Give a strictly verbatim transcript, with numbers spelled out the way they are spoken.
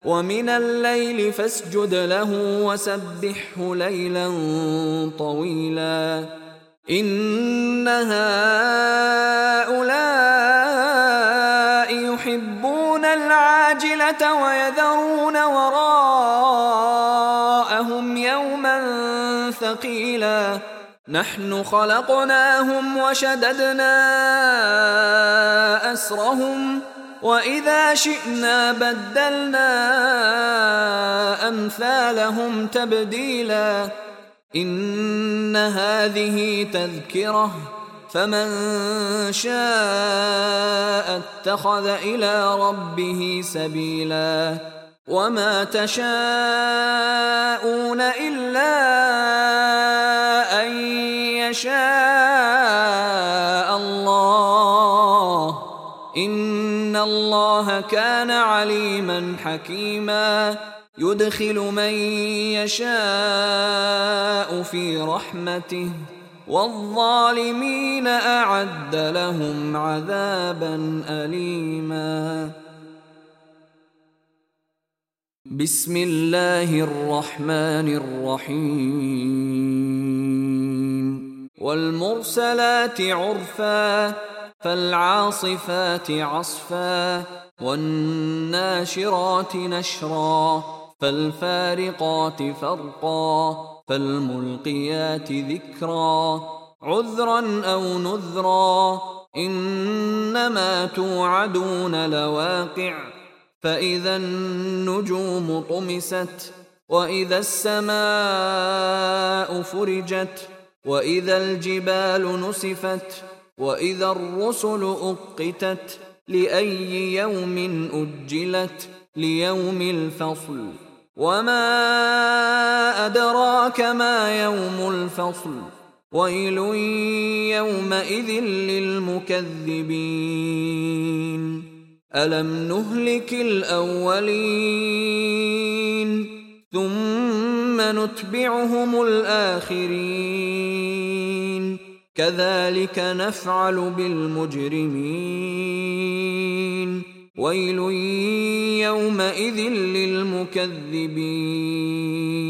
ومن الليل فاسجد له وسبحه ليلا طويلا إن هؤلاء يحبون العاجلة ويذرون وراءهم يوما ثقيلا نحن خلقناهم وشددنا أسرهم وإذا شئنا بدلنا أمثالهم تبديلا إن هذه تذكرة فمن شاء اتخذ إلى ربه سبيلا وما تشاءون إلا أن يشاء الله إن الله كان عليما حكيما يدخل من يشاء في رحمته والظالمين أعد لهم عذابا أليما بسم الله الرحمن الرحيم والمرسلات عرفا فالعاصفات عصفا والناشرات نشرا فالفارقات فرقا فالملقيات ذكرا عذرا أو نذرا إنما توعدون لواقع فإذا النجوم طمست وإذا السماء فرجت وإذا الجبال نسفت وإذا الرسل أقتت لأي يوم أجلت ليوم الفصل وما أدراك ما يوم الفصل ويل يومئذ للمكذبين ألم نهلك الأولين ثم نتبعهم الآخرين كذلك نفعل بالمجرمين ويل يومئذ للمكذبين